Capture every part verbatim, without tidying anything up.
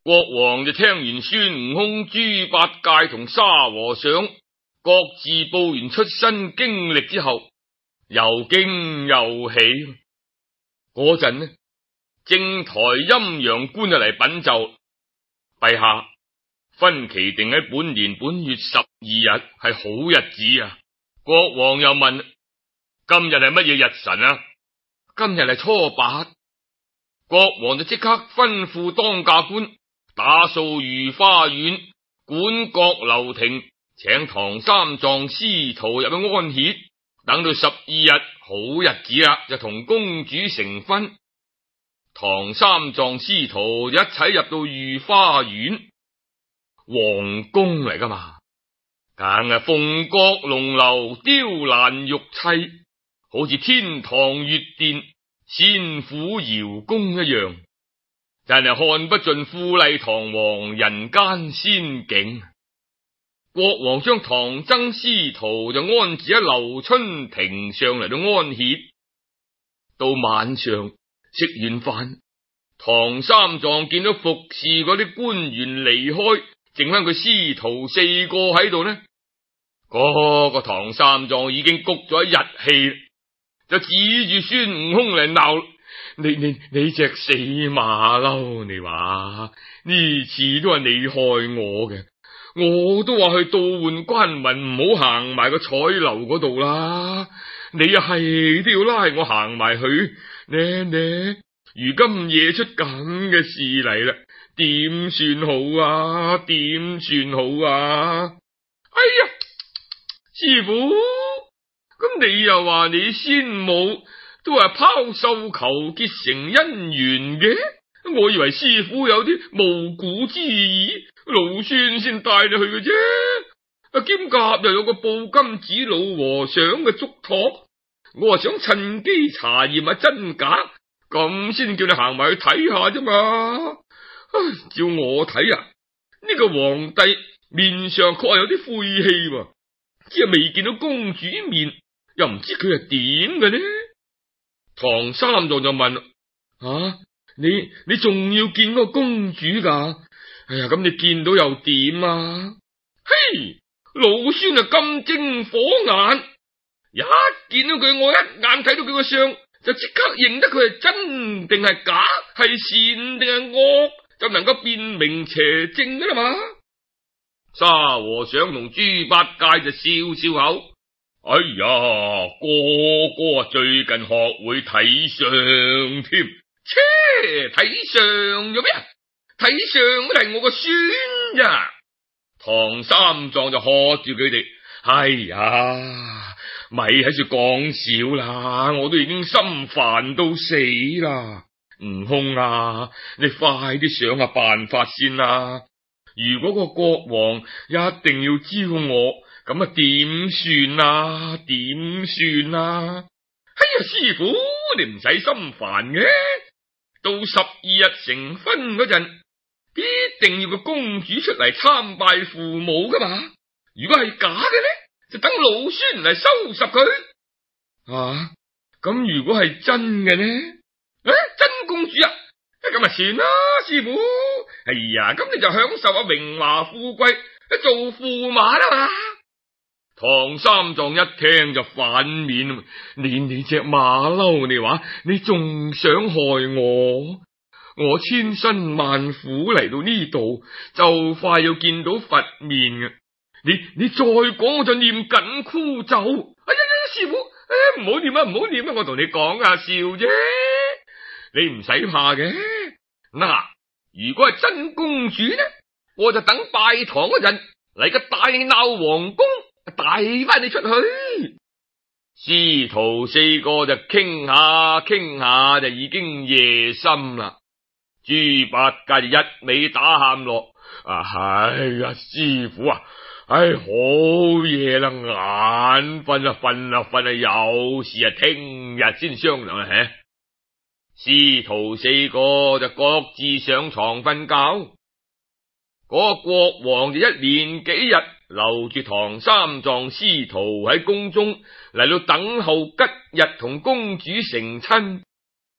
國王就聽完孫悟空、豬八戒同沙和尚各自報完出身經歷之後，又驚又喜。嗰陣呢，正台陰陽官就嚟稟奏，陛下，分期定喺本年本月十二日係好日子啊！國王又問：今日係乜嘢日辰啊？今日係初八。國王就即刻吩咐當價官打掃御花園，管閣樓亭，請唐三藏師徒入去安歇。等到十二日好日子啦，就同公主成婚。唐三藏師徒一齊入到御花園，皇宮嚟噶嘛，梗係鳳閣龍樓、雕欄玉砌，好似天堂月殿、仙府瑤宮一樣，真係看不盡富麗堂皇人間仙境。國王將唐僧師徒就安置喺留春亭上嚟到安歇。到晚上食完飯，唐三藏見到服侍嗰啲官員離開，剩翻佢師徒四個喺度呢。嗰、那個唐三藏已經谷咗一日氣，就指住孫悟空嚟鬧：你你你隻死馬騮！你話呢次都係你害我嘅。我都話去倒換關文，唔好行埋個彩樓嗰度啦，你又係都要拉我行埋去，呢呢，如今惹出咁嘅事嚟啦，點算好啊？點算好啊？哎呀，師父，咁你又話你先母都係拋繡球結成姻緣嘅？我以為師父有啲無古之意，老孫先帶你去嘅啫。啊，兼夾又有個布金子老和尚嘅囑託，我話想趁機查驗下真假，咁先叫你行埋去睇下啫嘛。唉，照我睇啊，呢、這個皇帝面上確係有啲晦氣喎，只係未見到公主面，又唔知佢係點嘅呢？唐三藏就問：啊？你你仲要見嗰個公主噶？哎呀，咁你見到又點啊？嘿，老孫啊金睛火眼，一見到佢，我一眼睇到佢個相，就即刻認得佢係真定係假，係善定係惡，就能夠辨明邪正噶啦嘛。沙和尚同豬八戒就笑笑口：哎呀，哥哥啊，最近學會睇相添。切，睇相做咩啊？睇相都係我個孫呀！唐三藏就喝住佢哋：哎呀，咪喺度講笑啦！我都已經心煩到死啦！悟空啊，你快啲想下辦法先啦！如果個國王一定要招我，咁啊點算啊？點算啊？哎呀，師父，你唔使心煩嘅。到十二日成婚嗰陣，必定要個公主出嚟參拜父母噶嘛。如果係假嘅呢，就等老孫嚟收拾佢。啊，咁如果係真嘅呢？誒，真公主啊，咁啊算啦，師父。哎呀，咁你就享受下榮華富貴，做駙馬啦嘛。唐三藏一聽就反面，你你隻馬騮，你話你仲想害我？我千辛萬苦嚟到呢度，就快要見到佛面嘅，你你再講我就念緊箍咒。哎呀呀，師父，誒唔好念啊，唔好念啊，我同你講下笑啫，你唔使怕嘅。嗱，如果係真公主呢，我就等拜堂嗰陣嚟個大鬧皇宮，帶翻你出去。師徒四個就傾下傾下，就已經夜深啦。豬八戒就一味打喊落：啊，哎呀，師父啊，唉，好夜啦，眼瞓啊，瞓啊瞓啊，有事啊，聽日先商量啊。吓，師徒四個就各自上床瞓覺。嗰個國王就一連幾日留住唐三藏師徒喺宮中嚟到等候吉日同公主成親。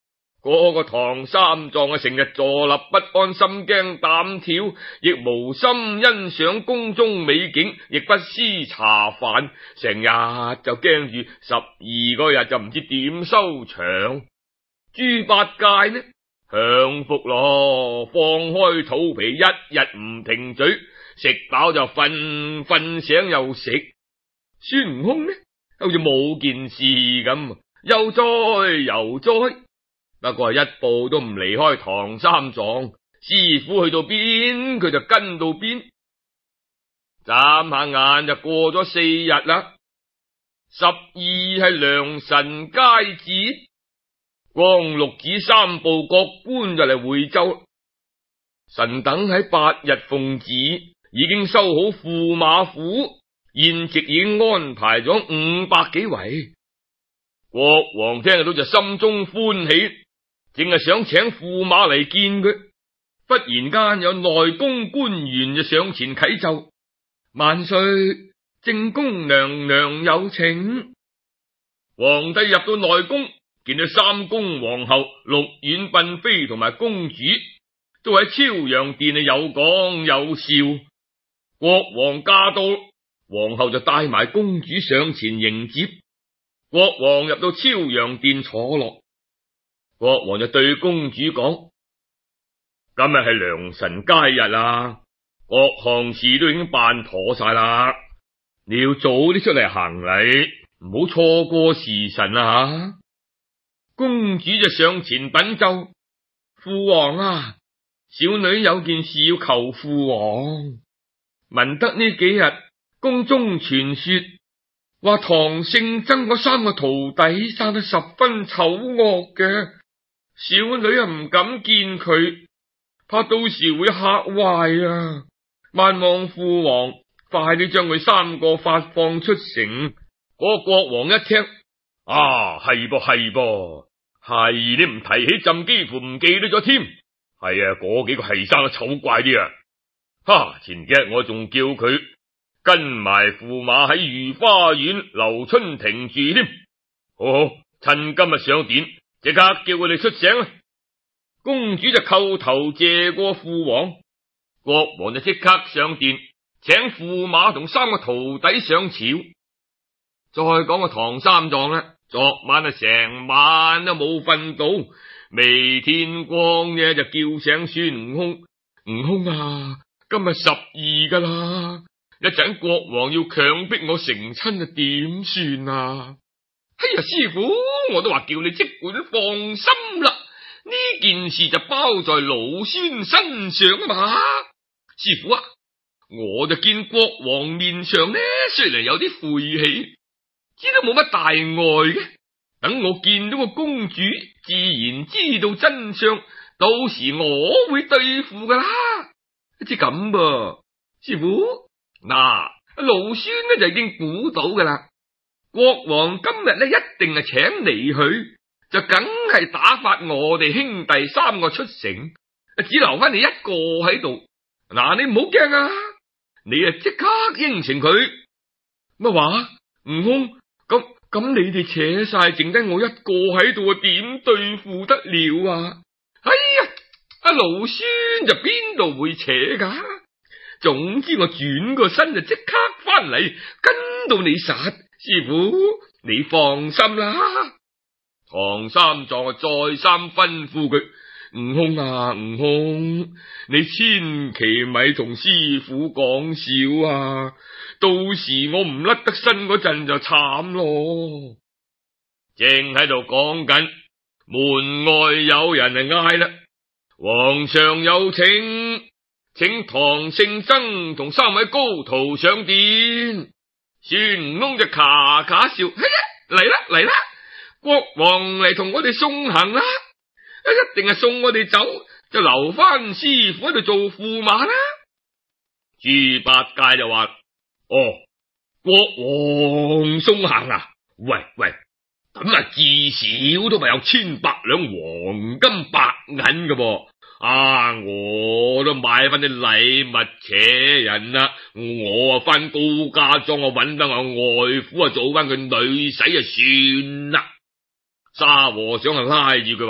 嗰個唐三藏啊，成日坐立不安，心驚膽跳，亦無心欣賞宮中美景，亦不思茶飯，成日就驚住十二嗰日就唔知點收場。豬八戒呢，享福咯，放開肚皮，一日唔停嘴，食飽就瞓，瞓醒又食。孫悟空呢，好似冇件事咁，悠哉悠哉，不過一步都唔離開唐三藏。師傅去到邊，佢就跟到邊。眨下眼就過咗四日啦。十二係良辰佳節，光六子三部各官就嚟會州。臣等喺八日奉旨，已經修好駙馬府，宴席已經安排咗五百幾圍。國王聽到就心中歡喜，淨係想請駙馬嚟見佢。忽然間有內宮官員就上前啟奏：萬歲，正宮娘娘有請。皇帝入到內宮，見到三宮皇后、六院嬪妃同埋公主都喺超陽殿有講有笑。國王駕到，皇后就帶埋公主上前迎接。國王入到超陽殿坐落，國王就對公主講：今日係良辰佳日啦，各項事都已經辦妥晒啦，你要早啲出嚟行禮，唔好錯過時辰啊！公主就上前稟奏：父王啊，小女有件事要求父王。聞得呢幾日宮中傳說，話唐聖僧嗰三個徒弟生得十分醜惡嘅，小女啊唔敢見佢，怕到時會嚇壞啊！萬望父王快啲將佢三個發放出城。嗰個國王一聽，啊係噃係噃，係你唔提起朕幾乎唔記得咗添。係啊，嗰幾個係生得醜怪啲啊！哈，前幾日我仲叫佢跟埋駙馬喺御花園留春亭住添。好好，趁今日上殿，即刻叫佢哋出城啊！公主就叩頭謝過父王，國王就即刻上殿，請駙馬同三個徒弟上朝。再講個唐三藏啦，昨晚啊成晚都冇瞓到，未天光嘅就叫醒孫悟空：悟空啊，今日十二噶啦，一陣國王要強迫我成親啊，點算啊？哎呀，師傅，我都話叫你即管放心啦，呢件事就包在老孫身上啊嘛。師傅啊，我就見國王面上呢，雖然有啲晦氣，知道冇乜大礙嘅。等我見到個公主，自然知道真相，到時我會對付噶啦。即咁噃，師傅，嗱，老孫呢就已經估到噶啦。國王今日呢一定係請你去，就梗係打發我哋兄弟三個出城，只留翻你一個喺度。嗱，你唔好驚啊，你啊即刻應承佢。乜話？悟空，咁咁你哋扯晒，剩低我一個喺度啊，點對付得了啊？哎呀，阿老孫就邊度會扯噶？總之我轉個身就即刻翻嚟，跟到你實。師傅，你放心啦。唐三藏啊再三吩咐佢：悟空啊，悟空，你千祈咪同師傅講笑啊！到時我唔甩得身嗰陣就慘咯。正喺度講緊，門外有人嚟嗌啦：皇上有請，請唐聖僧同三位高徒上殿。孫悟空就咔咔笑：哎呀，嚟啦嚟啦，國王嚟同我哋送行啦，一定係送我哋走，就留翻師傅喺度做駙馬啦。豬八戒就話：哦，國王送行啊？喂喂，咁啊至少都咪有千百兩黃金白銀噶噃。啊！我都買翻啲禮物扯人啦，我啊翻高家莊啊揾得我外父啊做翻佢女婿啊算啦。沙和尚啊拉住佢話：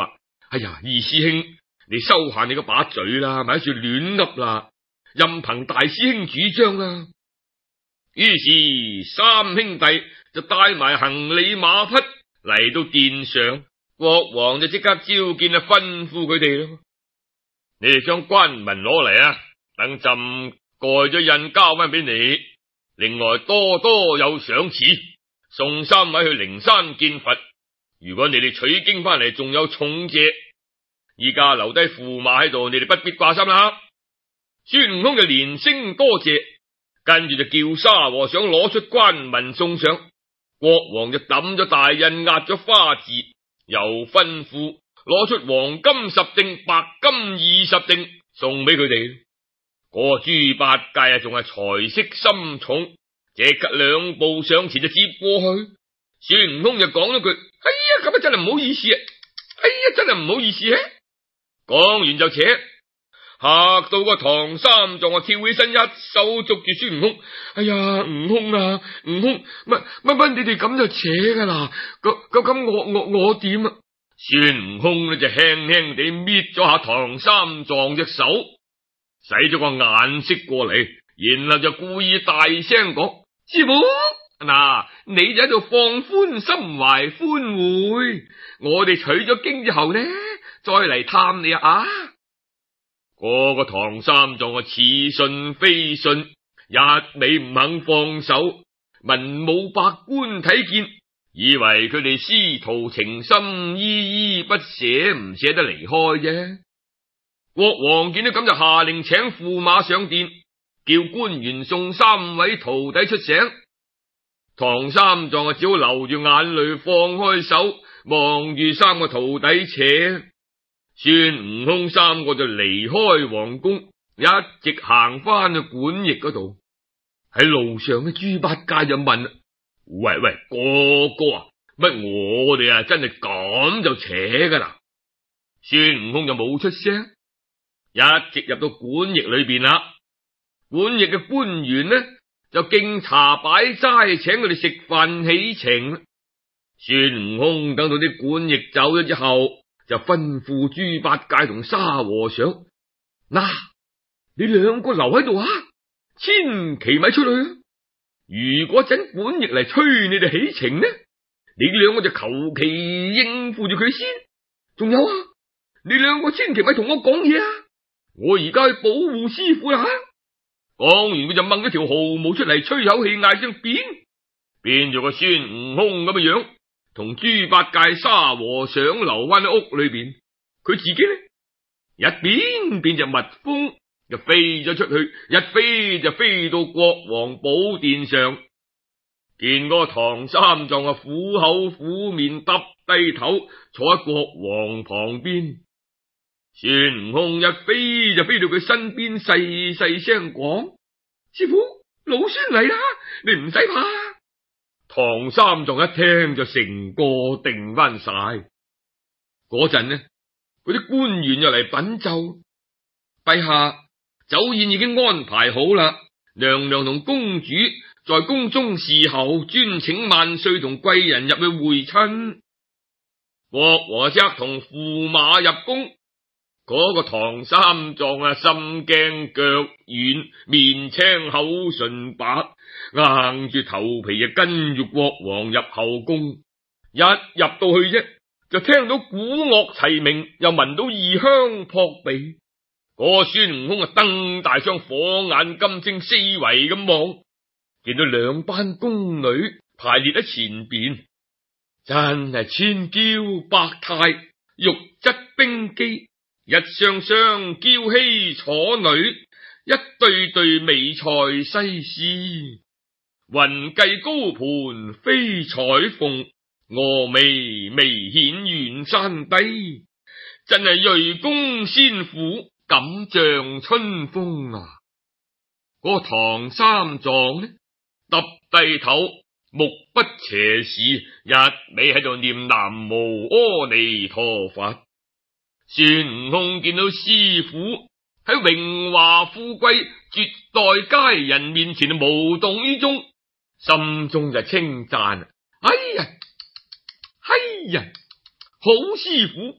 哎呀，二師兄，你收下你嗰把嘴啦，咪喺處亂噏啦，任憑大師兄主張啦。於是三兄弟就帶埋行李馬匹嚟到殿上，國王就即刻召見啊，吩咐佢哋咯。你哋將關文攞嚟啊，等朕蓋咗印交翻俾你。另外多多有賞賜，送三位去靈山見佛。如果你哋取經翻嚟，仲有重謝。依家留低駙馬喺度，你哋不必掛心啦。孫悟空就連聲多謝，跟住就叫沙和尚攞出關文送上。國王就抌咗大印，壓咗花字，又吩咐攞出黃金十錠、白金二十錠送俾佢哋。嗰個豬八戒啊，仲係財色心重，即刻兩步上前就接過去。孫悟空就講咗句：哎呀，咁啊真係唔好意思啊！哎呀，真係唔好意思啊！講完就扯，嚇到個唐三藏啊跳起身，一手捉住孫悟空。哎呀，悟空啊，悟空，乜乜乜，你哋咁就扯噶啦？咁咁咁，我我我點啊？孫悟空呢就輕輕地搣咗下唐三藏隻手，使咗個眼色過嚟，然後就故意大聲講：師傅，嗱，你就喺度放寬心懷歡會，我哋取咗經之後呢，再嚟探你啊！嗰個唐三藏啊，似信非信，一味唔肯放手。文武百官睇見，以為佢哋師徒情深，依依不捨，唔捨得離開啫。國王見到咁，就下令請駙馬上殿，叫官員送三位徒弟出城。唐三藏啊，只好流住眼淚，放開手，望住三個徒弟扯。孫悟空三個就離開皇宮，一直行翻去館驛嗰度。喺路上呢，豬八戒就問：喂喂，哥哥啊，乜我哋啊真係咁就扯噶啦？孫悟空就冇出聲，一直入到館驛裏邊啦。館驛嘅官員呢，就敬茶擺齋，請佢哋食飯起程。孫悟空等到啲館驛走咗之後，就吩咐豬八戒同沙和尚：嗱，你兩個留喺度啊，千祈咪出去啊！如果整館驛嚟催你哋起程呢，你兩個就求其應付住佢先。仲有啊，你兩個千祈咪同我講嘢啊！我而家去保護師傅啦。講完佢就掹咗條毫毛出嚟，吹口氣，嗌聲變，變咗個孫悟空咁嘅樣，同豬八戒、沙和尚留翻喺屋裏邊。佢自己呢，一邊變隻蜜蜂，就飛咗出去，一飛就飛到國王寶殿上。見嗰個唐三藏啊，苦口苦面，耷低頭坐喺國王旁邊。孫悟空一飛就飛到佢身邊，細細聲講：師傅，老孫嚟啦，你唔使怕。唐三藏一聽就成個定翻晒。嗰陣呢，嗰啲官員又嚟稟奏：陛下，酒宴已經安排好啦，娘娘同公主在宮中侍候，專請萬歲同貴人入去會親。國王即刻同駙馬入宮。嗰個唐三藏啊，心驚腳軟，面青口唇白，硬住頭皮啊，跟住國王入後宮。一入到去啫，就聽到鼓樂齊鳴，又聞到異香撲鼻。嗰個孫悟空啊，瞪大雙火眼金睛，四圍咁望，見到兩班宮女排列喺前邊，真係千嬌百態，玉質冰肌。一雙雙嬌稀楚女，一對對美才西施。雲髻高盤飛彩鳳，峨眉眉顯遠山低。真係瑞宮仙婦，錦像春風啊！嗰、那個唐三藏呢，耷低頭，目不斜視，一味喺度念南無阿彌陀佛。孫悟空見到師傅喺榮華富貴、絕代佳人面前無動於衷，心中就稱讚：哎呀，哎呀，好師傅，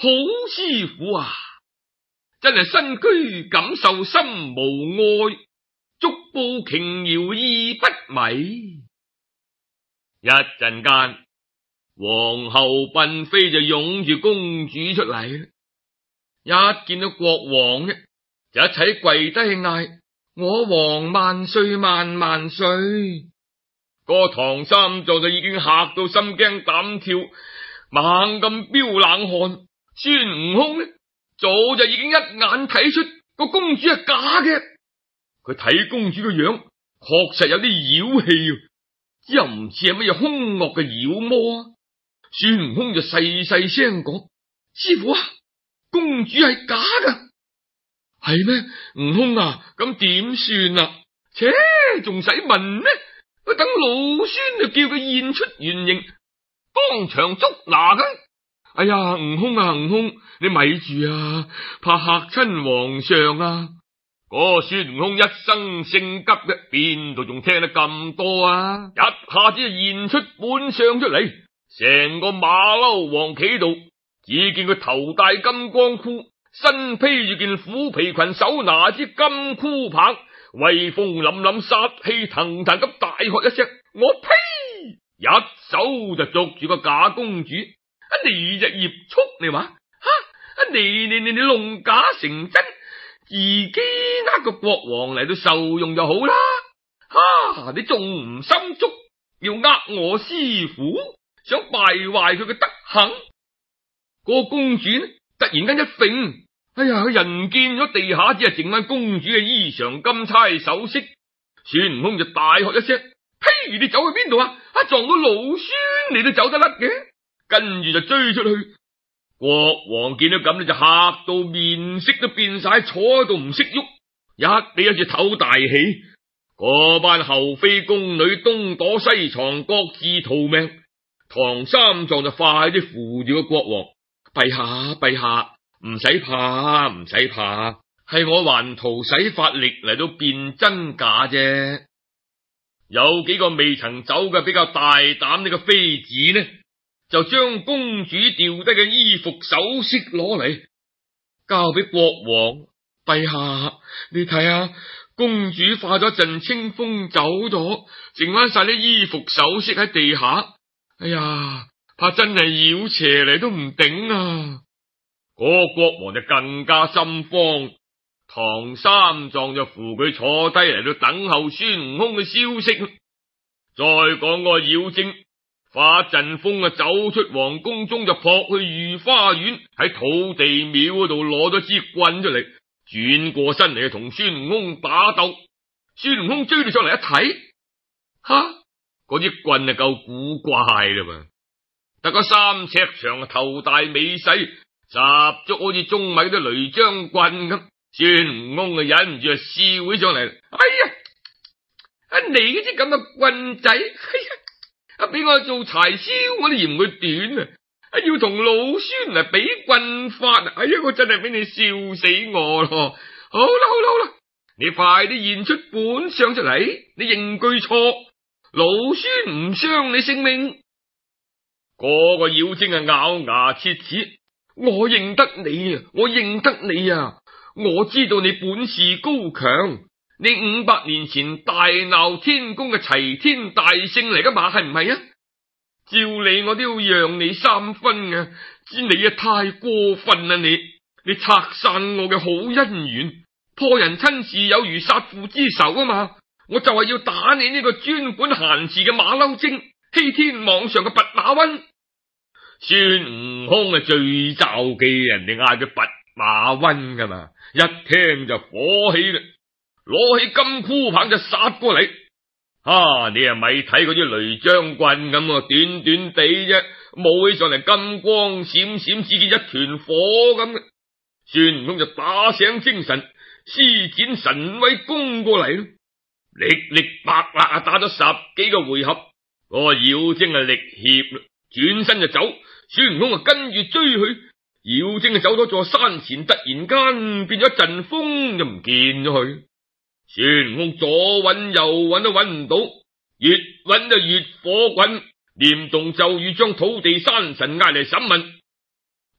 好師傅啊，真係身居感受心無礙，足步瓊瑤意不迷。一陣間，皇后嬪妃就擁住公主出嚟，一見到國王呢，就一齊跪低嗌：我王萬歲萬萬歲！個唐三藏就已經嚇到心驚膽跳，猛咁飆冷汗。孫悟空呢，早就已經一眼睇出個公主係假嘅。佢睇公主個樣，確實有啲妖氣，又唔似係乜嘢兇惡嘅妖魔啊！孫悟空就細細聲講：師傅啊，公主係假噶。係咩？悟空啊，咁點算啊？切，仲使問呢？等老孫就叫佢現出原形，當場捉拿佢。哎呀，悟空啊，悟空，你咪住啊，怕嚇親皇上啊！嗰個孫悟空一生性急嘅，邊度仲聽得咁多啊？一下子就現出本相出嚟，成個馬騮王企度，只見佢頭戴金光箍，身披住件虎皮裙，手拿支金箍棒，威風凜凜，殺氣騰騰咁大喝一聲：我呸！一手就捉住個假公主。啊！你隻孽畜，你話吓？啊！你你你你弄假成真，自己呃個國王嚟到受用就好啦。哈、啊！你仲唔心足，要呃我師傅，想敗壞佢嘅德行？個公主呢，突然間一揈，哎呀！佢人見咗地下只係剩翻公主嘅衣裳、金釵、首飾。孫悟空就大喝一聲：呸！你走去邊度啊？啊！撞到老孫你都走得甩嘅？跟住就追出去，國王見到咁咧就嚇到面色都變晒，坐喺度唔識喐，一味一住唞大氣。嗰班后妃宮女東躲西藏，各自逃命。唐三藏就快啲扶住個國王：陛下陛下，唔使怕唔使怕，係我還圖使法力嚟到辨真假啫。有幾個未曾走嘅比較大膽呢個妃子呢，就將公主掉低嘅衣服首飾攞嚟，交俾國王。陛下，你睇下，公主化咗陣清風走咗，剩翻晒啲衣服首飾喺地下。哎呀，怕真係妖邪嚟都唔頂啊！嗰個國王就更加心慌，唐三藏就扶佢坐低嚟到等候孫悟空嘅消息。再講個妖精化陣風啊，走出皇宮中就撲去御花園，喺土地廟嗰度攞咗支棍出嚟，轉過身嚟同孫悟空打鬥。孫悟空追到上嚟一睇，哈，嗰支棍啊夠古怪啦嘛，得個三尺長，頭大尾細，十足好似中米啲雷將棍咁。孫悟空啊忍唔住啊笑起上嚟，哎呀，啊你嗰支咁嘅棍仔，哎呀，俾我做柴燒我都嫌佢短啊！要同老孫嚟比棍法，哎呀，我真係俾你笑死我咯！好啦好啦好啦，你快啲現出本相出嚟，你認句錯，老孫唔傷你性命。嗰個妖精啊咬牙切齒：我認得你啊，我認得你啊！我知道你本事高強，你五百年前大鬧天宮嘅齊天大聖嚟噶嘛，係唔係啊？照理我都要讓你三分啊！知你啊太過分啦，你你拆散我嘅好姻緣，破人親事有如殺父之仇啊嘛！我就係要打你呢個專管閒事嘅馬騮精，欺天妄上嘅弼馬溫。孫悟空啊最罩忌人哋嗌佢弼馬溫噶嘛，一聽就火起啦，攞起金箍棒就殺過嚟。啊！你啊咪睇嗰啲雷將棍咁，短短地啫，舞起上嚟金光閃閃，只見一團火咁嘅。孫悟空就打醒精神，施展神威攻過嚟咯，力力白啦打咗十幾個回合，嗰個妖精啊力怯啦，轉身就走。孫悟空啊跟住追去，妖精啊走咗座山前，突然間變咗一陣風，就唔見咗佢。孫悟空左揾右揾都揾唔到，越揾就越火滾，念動咒語將土地山神嗌嚟審問。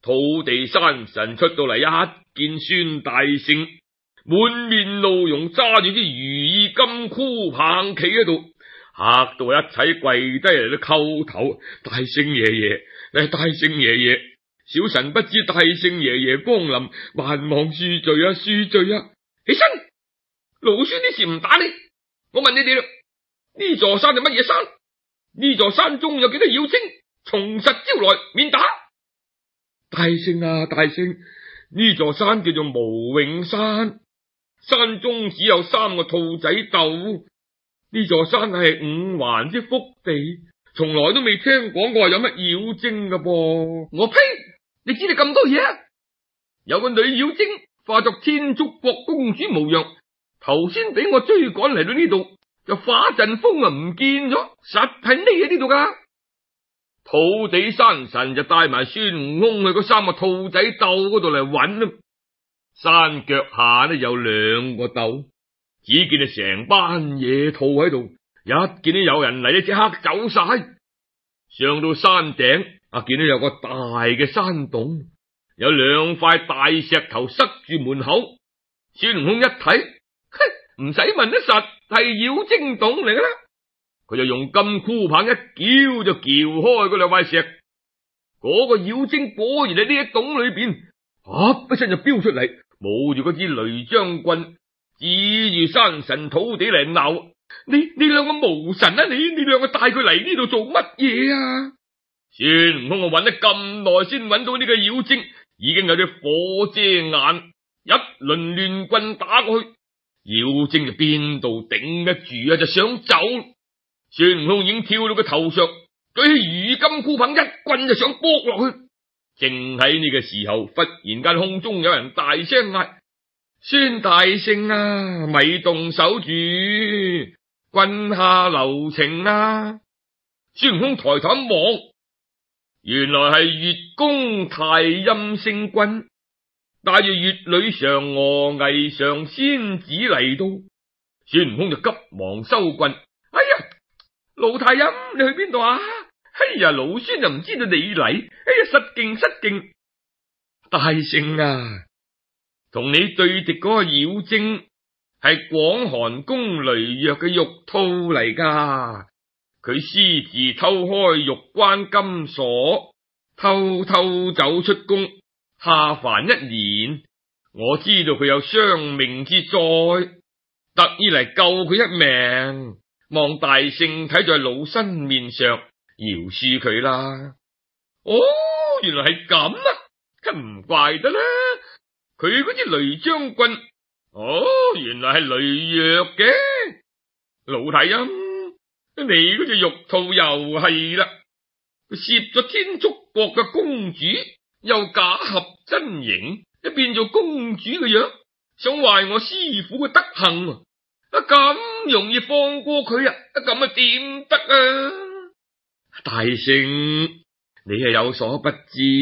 土地山神出到嚟，一見孫大聖滿面怒容，揸住啲如意金箍棒企喺度，嚇到一齊跪低嚟都叩頭。大聖爺爺，誒，大聖爺爺，小神不知大聖爺爺光臨，萬望恕罪啊，恕罪啊！起身，老孫啲事唔打你，我問你哋啦，呢座山係乜嘢山？呢座山中有幾多妖精？從實招來，免打。大聖啊，大聖，呢座山叫做無永山，山中只有三個兔仔竇。呢座山係五環之福地，從來都未聽講過有乜妖精噶噃。我呸！你知你咁多嘢啊？有個女妖精化作天竺國公主模樣，頭先俾我追趕嚟到呢度，就化陣風啊唔見咗，實係匿喺呢度噶。土地山神就帶埋孫悟空去嗰三個兔仔竇嗰度嚟揾啦。山腳下呢有兩個竇，只見啊成班野兔喺度，一見到有人嚟，即刻走晒。上到山頂啊，見到有個大嘅山洞，有兩塊大石頭塞住門口。孫悟空一睇，哼，唔使問得實係妖精洞嚟噶啦。佢就用金箍棒一撬就撬開嗰兩塊石，嗰、那個妖精果然喺呢一洞裏邊，啊一聲就飆出嚟，冇住嗰支雷將軍，指住山神土地嚟鬧：你你兩個無神啊！你你兩個帶佢嚟呢度做乜嘢啊？孫悟空我揾得咁耐先揾到呢個妖精，已經有啲火遮眼，一輪亂棍打過去，妖精就邊度頂得住啊？就想走。孫悟空已經跳到個頭上，舉起如意金箍棒一棍就想搏落去。正喺呢個時候，忽然間空中有人大聲嗌：孫大聖啊，咪動手住，棍下留情啊！孫悟空抬頭一望，原來係月宮太陰星君帶住月女嫦娥、霓裳仙子嚟到。孫悟空就急忙收棍。哎呀，老太陰，你去邊度啊？哎呀，老孫就唔知道你嚟。哎呀，失敬失敬。大聖啊，同你對敵嗰個妖精係廣寒宮雷若嘅玉兔嚟噶，佢私自偷開玉關金鎖，偷偷走出宮，下凡一年。我知道佢有傷命之災，特意嚟救佢一命，望大聖睇在老身面上饒恕佢啦。哦，原來係咁啊，真唔怪得啦。佢嗰支雷將軍，哦，原來係雷若嘅。老太陰，你嗰隻玉兔又係啦，佢攝咗天竺國嘅公主，又假合真形，一變做公主嘅樣，想壞我師傅嘅德行啊！咁容易放過佢啊？咁啊點得啊？大聖，你係有所不知，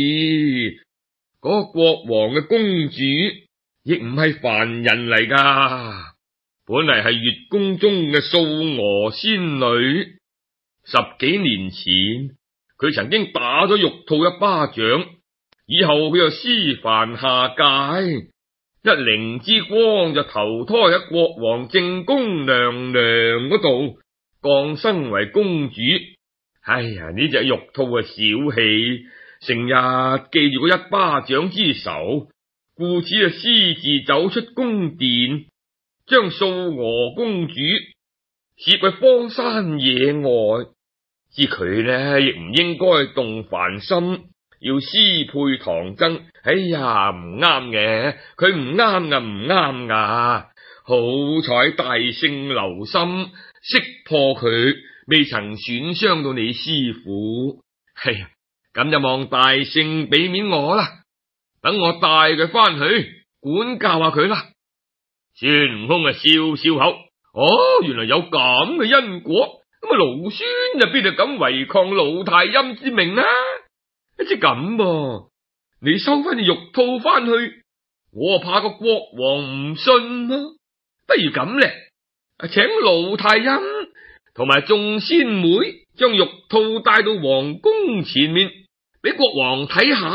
嗰個國王嘅公主亦唔係凡人嚟噶，本嚟係月宮中嘅素娥仙女。十幾年前，佢曾經打咗玉兔一巴掌，以後佢又師凡下界，一靈之光就投胎喺國王正宮娘娘嗰度，降生為公主。哎呀，呢隻玉兔啊小氣，成日記住嗰一巴掌之仇，故此啊私自走出宮殿，將素娥公主攝喺荒山野外。知佢呢亦唔應該動凡心，要私配唐僧。哎呀，唔啱嘅，佢唔啱噶，唔啱噶。好彩大聖留心，識破佢，未曾損傷到你師父。係呀，咁就望大聖俾面我啦，等我帶佢翻去管教下佢啦。孫悟空啊笑笑口，哦，原來有咁嘅因果，咁啊勞孫就邊度敢違抗老太陰之命啊？即咁噃，你收翻隻玉兔翻去，我怕個國王唔信咯。不如咁咧，請老太陰同埋眾仙妹將玉兔帶到皇宮前面，俾國王睇下，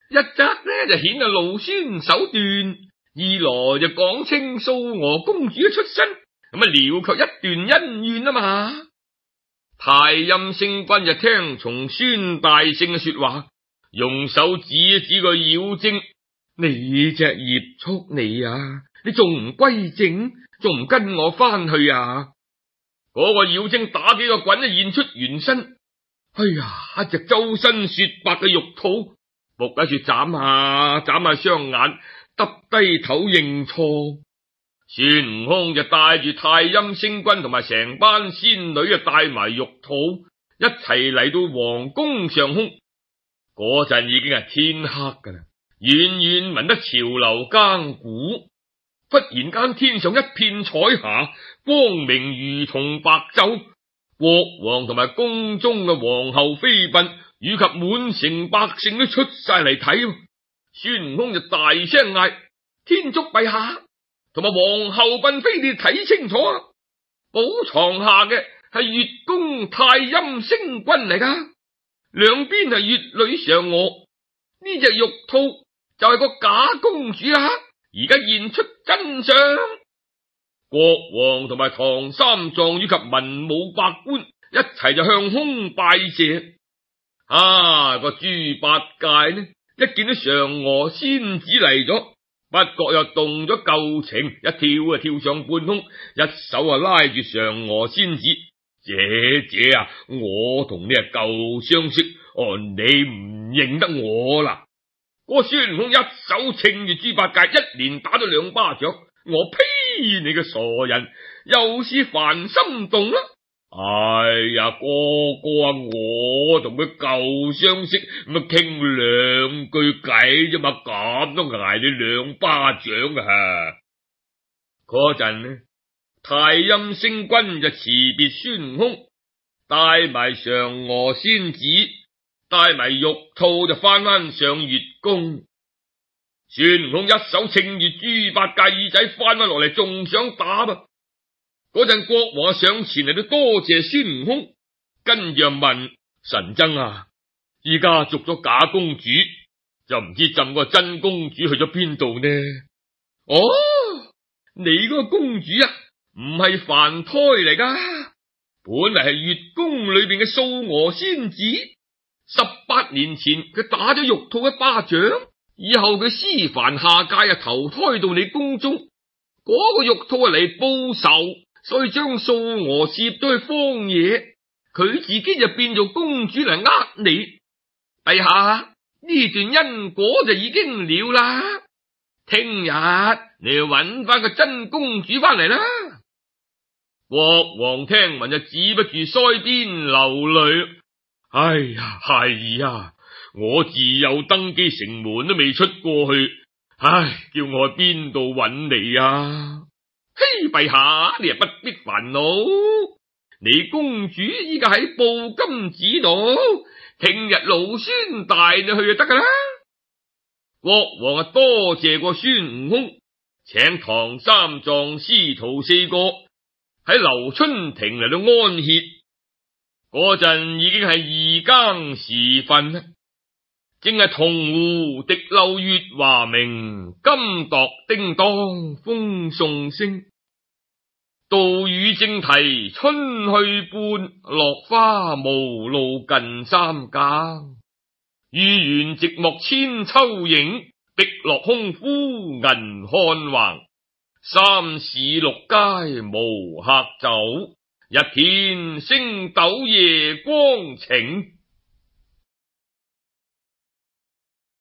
一則呢就顯啊勞孫手段，二來就講清蘇娥公主嘅出身，咁啊了卻一段恩怨啊嘛。太陰星君就聽從孫大聖嘅說話，用手指一指個妖精，你隻孽畜你啊，你仲唔歸正，仲唔跟我翻去啊？嗰、那個妖精打幾個滾就現出原身，哎呀，一隻周身雪白嘅玉兔，伏喺處眨下眨下雙眼，耷低頭認錯。孫悟空就帶住太陰星君同埋成班仙女啊，帶埋玉兔一齊嚟到皇宮上空。嗰陣已經係天黑噶啦，遠遠聞得潮流更鼓，忽然間天上一片彩霞，光明如同白晝。國王同埋宮中嘅皇后妃嬪以及滿城百姓都出晒嚟睇。孫悟空就大聲嗌：天竺陛下同埋皇后嬪妃，你睇清楚啊！寶床下嘅係月宮太陰星君嚟噶，兩邊係月女嫦娥，呢隻玉兔就係個假公主啦。而家現出真相，國王同埋唐三藏以及文武百官一齊就向空拜謝。啊，個豬八戒呢，一見到嫦娥仙子嚟咗，不覺又動咗舊情，一跳啊跳上半空，一手啊拉住嫦娥仙子，姐姐啊，我同你係舊相識，哦，你唔認得我啦？嗰個孫悟空一手稱住豬八戒，一連打咗兩巴掌。我呸！你個傻人，又是凡心動啦！哎呀，哥哥啊，我同佢舊相識，咁啊傾兩句偈啫嘛，咁都挨你兩巴掌啊！嗰陣呢，太陰星君就辭別孫悟空，帶埋嫦娥仙子，帶埋玉兔就翻翻上月宮。孫悟空一手稱住豬八戒耳仔翻翻落嚟，仲想打噃。嗰陣國王上前嚟到多謝孫悟空，跟住問神僧啊，依家捉咗假公主，就唔知朕個真公主去咗邊度呢？哦，你嗰個公主啊，唔係凡胎嚟噶，本嚟係月宮裏邊嘅蘇娥仙子。十八年前佢打咗玉兔一巴掌，以後佢施凡下界啊，投胎到你宮中，嗰、那個玉兔啊嚟報仇，所以將蘇娥攝咗去荒野，佢自己就變做公主嚟呃你。陛下，呢段因果就已經了啦，聽日你要揾翻個真公主翻嚟啦。國王聽聞就止不住腮邊流淚，哎呀，孩兒啊，我自幼登基城門都未出過去，唉，叫我去邊度揾你啊？嘿，陛下，你又不必煩惱，你公主依家喺布金寺度，聽日老孫帶你去就得噶啦。國王啊，多謝過孫悟空，請唐三藏師徒四個喺留春亭嚟到安歇。嗰陣已經係二更時分啦，正係銅壺滴漏月華明，金鐸叮當風送聲。杜宇正題春去半，落花無路近三更。玉園寂寞千秋影，碧落空夫銀漢橫。三市六街無客走，日天星斗夜光晴。